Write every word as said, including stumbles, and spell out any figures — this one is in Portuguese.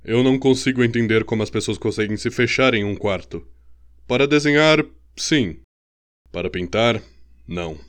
Eu não consigo entender como as pessoas conseguem se fechar em um quarto. Para desenhar, sim. Para pintar, não.